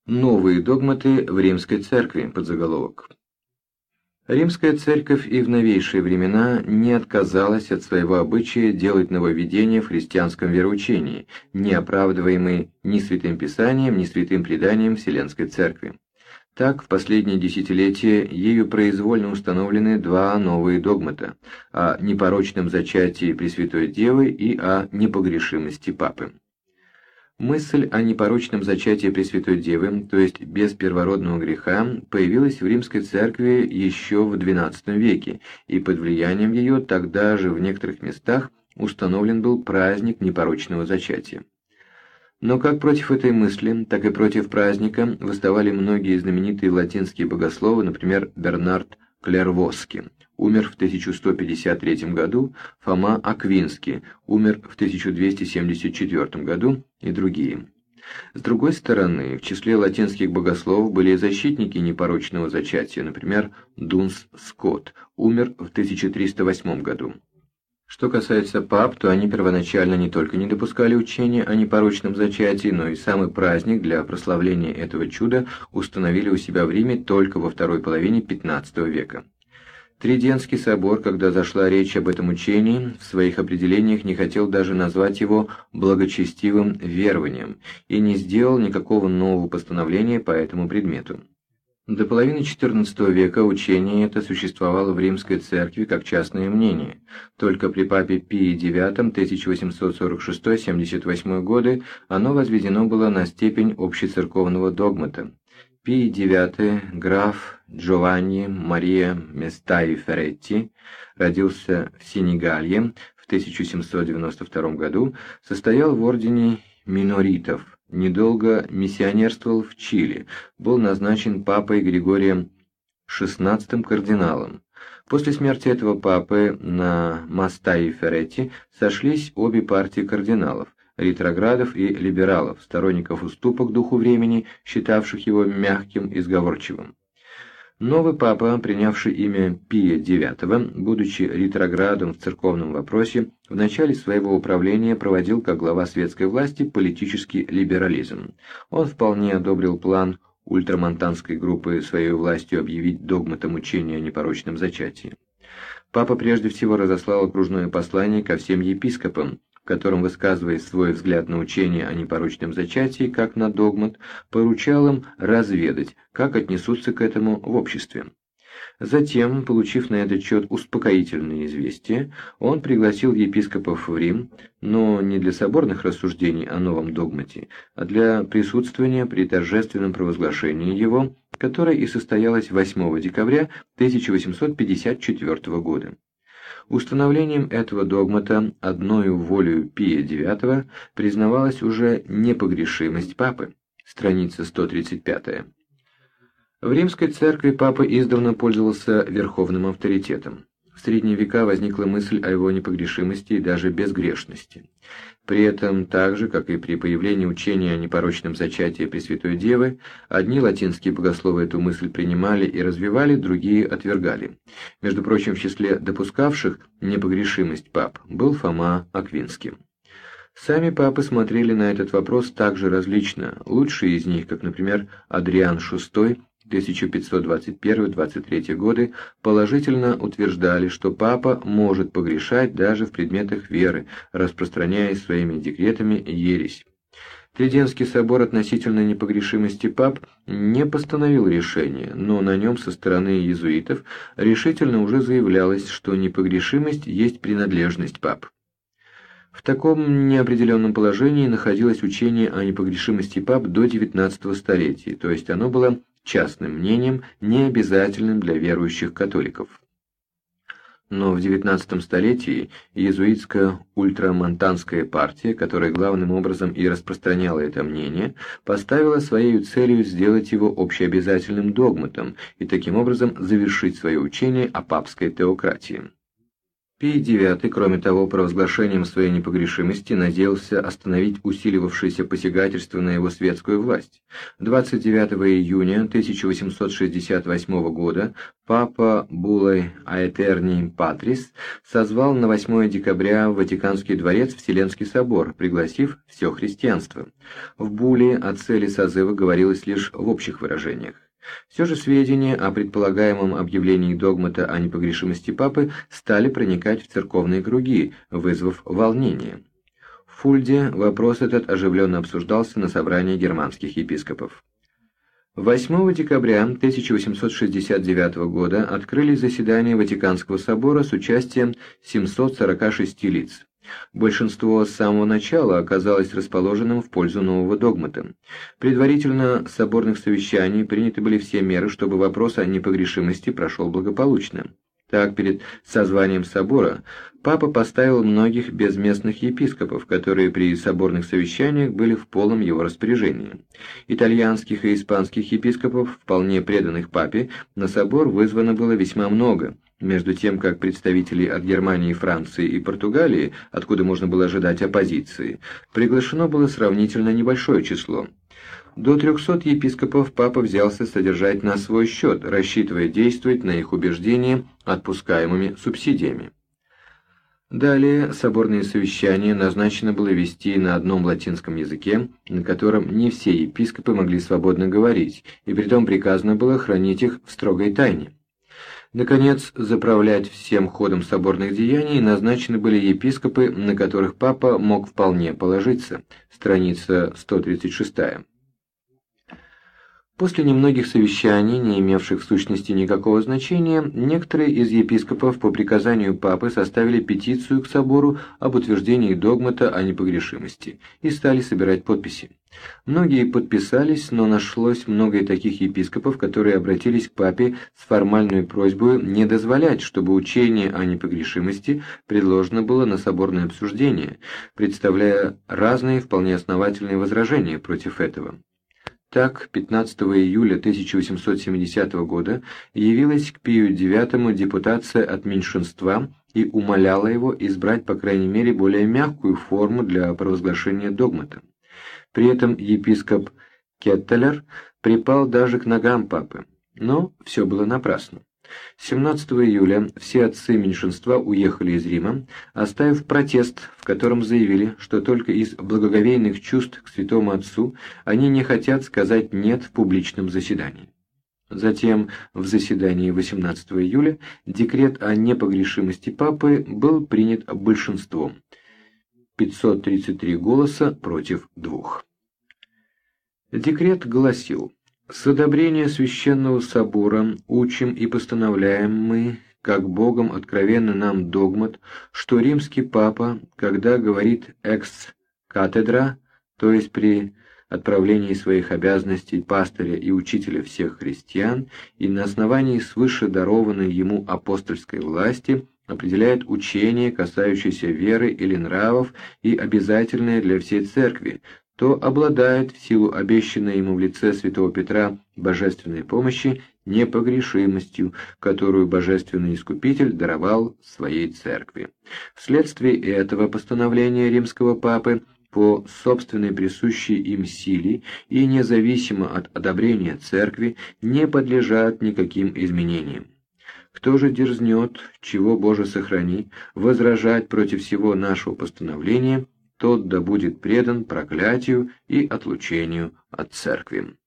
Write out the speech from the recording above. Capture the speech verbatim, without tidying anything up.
Новые догматы в Римской Церкви, подзаголовок. Римская Церковь и в новейшие времена не отказалась от своего обычая делать нововведения в христианском вероучении, не оправдываемые ни Святым Писанием, ни Святым Преданием Вселенской Церкви. Так, в последние десятилетия ею произвольно установлены два новые догмата о непорочном зачатии Пресвятой Девы и о непогрешимости Папы. Мысль о непорочном зачатии Пресвятой Девы, то есть без первородного греха, появилась в Римской Церкви еще в двенадцатом веке, и под влиянием ее тогда же в некоторых местах установлен был праздник непорочного зачатия. Но как против этой мысли, так и против праздника восставали многие знаменитые латинские богословы, например, Бернард Клервосский, умер в тысяча сто пятьдесят третьем году, Фома Аквинский, умер в тысяча двести семьдесят четвёртом году, и другие. С другой стороны, в числе латинских богословов были и защитники непорочного зачатия, например, Дунс Скотт, умер в тысяча триста восьмом году. Что касается пап, то они первоначально не только не допускали учения о непорочном зачатии, но и самый праздник для прославления этого чуда установили у себя в Риме только во второй половине пятнадцатого века. Тридентский собор, когда зашла речь об этом учении, в своих определениях не хотел даже назвать его благочестивым верованием и не сделал никакого нового постановления по этому предмету. До половины четырнадцатого века учение это существовало в Римской Церкви как частное мнение. Только при папе Пии девятом тысяча восемьсот сорок шестой — семьдесят восьмой годы оно возведено было на степень общецерковного догмата. Пий девятый, граф Джованни Мария Местаи Ферретти, родился в Сенегалье в тысяча семьсот девяносто втором году, состоял в ордене миноритов, недолго миссионерствовал в Чили, был назначен папой Григорием шестнадцатым кардиналом. После смерти этого папы на Местаи Ферретти сошлись обе партии кардиналов, ретроградов и либералов, сторонников уступок духу времени, считавших его мягким и сговорчивым. Новый папа, принявший имя Пия девятого, будучи ретроградом в церковном вопросе, в начале своего управления проводил как глава светской власти политический либерализм. Он вполне одобрил план ультрамонтанской группы своей властью объявить догматом учения о непорочном зачатии. Папа прежде всего разослал окружное послание ко всем епископам, в котором, высказывая свой взгляд на учение о непорочном зачатии как на догмат, поручал им разведать, как отнесутся к этому в обществе. Затем, получив на этот счет успокоительные известия, он пригласил епископов в Рим, но не для соборных рассуждений о новом догмате, а для присутствования при торжественном провозглашении его, которое и состоялось восьмого декабря тысяча восемьсот пятьдесят четвёртого года. Установлением этого догмата одною волею Пия девятого признавалась уже непогрешимость папы. Страница сто тридцать пятая. В Римской Церкви папа издавна пользовался верховным авторитетом. В средние века возникла мысль о его непогрешимости и даже безгрешности. При этом, так же, как и при появлении учения о непорочном зачатии Пресвятой Девы, одни латинские богословы эту мысль принимали и развивали, другие отвергали. Между прочим, в числе допускавших непогрешимость пап был Фома Аквинский. Сами папы смотрели на этот вопрос также различно. Лучшие из них, как, например, Адриан шестой, тысяча пятьсот двадцать первый — двадцать третий годы, положительно утверждали, что папа может погрешать даже в предметах веры, распространяя своими декретами ересь. Тридентский собор относительно непогрешимости пап не постановил решения, но на нем со стороны иезуитов решительно уже заявлялось, что непогрешимость есть принадлежность пап. В таком неопределенном положении находилось учение о непогрешимости пап до девятнадцатого столетия, то есть оно было частным мнением, не обязательным для верующих католиков. Но в девятнадцатом столетии иезуитская ультрамонтанская партия, которая главным образом и распространяла это мнение, поставила своей целью сделать его общеобязательным догматом и таким образом завершить свое учение о папской теократии. Пий девятый, кроме того, провозглашением своей непогрешимости надеялся остановить усиливавшееся посягательство на его светскую власть. двадцать девятого июня тысяча восемьсот шестьдесят восьмого года папа буллой Aeterni Patris созвал на восьмое декабря в Ватиканский дворец Вселенский собор, пригласив все христианство. В булле о цели созыва говорилось лишь в общих выражениях. Все же сведения о предполагаемом объявлении догмата о непогрешимости папы стали проникать в церковные круги, вызвав волнение. В Фульде вопрос этот оживленно обсуждался на собрании германских епископов. восьмого декабря тысяча восемьсот шестьдесят девятого года открылись заседания Ватиканского собора с участием семисот сорока шести лиц. Большинство с самого начала оказалось расположенным в пользу нового догмата. Предварительно соборных совещаний приняты были все меры, чтобы вопрос о непогрешимости прошел благополучно. Так, перед созванием собора папа поставил многих безместных епископов, которые при соборных совещаниях были в полном его распоряжении. Итальянских и испанских епископов, вполне преданных папе, на собор вызвано было весьма много, между тем как представителей от Германии, Франции и Португалии, откуда можно было ожидать оппозиции, приглашено было сравнительно небольшое число. До трехсот епископов папа взялся содержать на свой счет, рассчитывая действовать на их убеждения отпускаемыми субсидиями. Далее соборные совещания назначено было вести на одном латинском языке, на котором не все епископы могли свободно говорить, и притом приказано было хранить их в строгой тайне. Наконец, заправлять всем ходом соборных деяний назначены были епископы, на которых папа мог вполне положиться. Страница сто тридцать шесть. После немногих совещаний, не имевших в сущности никакого значения, некоторые из епископов по приказанию папы составили петицию к собору об утверждении догмата о непогрешимости и стали собирать подписи. Многие подписались, но нашлось много и таких епископов, которые обратились к папе с формальной просьбой не дозволять, чтобы учение о непогрешимости предложено было на соборное обсуждение, представляя разные вполне основательные возражения против этого. Так, пятнадцатого июля тысяча восемьсот семидесятого года явилась к Пию девятому депутация от меньшинства и умоляла его избрать, по крайней мере, более мягкую форму для провозглашения догмата. При этом епископ Кеттелер припал даже к ногам папы, но все было напрасно. семнадцатого июля все отцы меньшинства уехали из Рима, оставив протест, в котором заявили, что только из благоговейных чувств к святому отцу они не хотят сказать «нет» в публичном заседании. Затем, в заседании восемнадцатого июля, декрет о непогрешимости папы был принят большинством – пятьсот тридцать три голоса против двух. Декрет гласил: «С одобрения Священного Собора учим и постановляем мы, как Богом откровенно нам догмат, что римский папа, когда говорит «экс катедра», то есть при отправлении своих обязанностей пастыря и учителя всех христиан, и на основании свыше дарованной ему апостольской власти, определяет учение, касающееся веры или нравов и обязательное для всей церкви, то обладает в силу обещанной ему в лице святого Петра божественной помощи непогрешимостью, которую божественный искупитель даровал своей церкви. Вследствие этого постановления римского папы по собственной присущей им силе и независимо от одобрения церкви не подлежат никаким изменениям. Кто же дерзнет, чего Боже сохрани, возражать против всего нашего постановления, тот да будет предан проклятию и отлучению от церкви».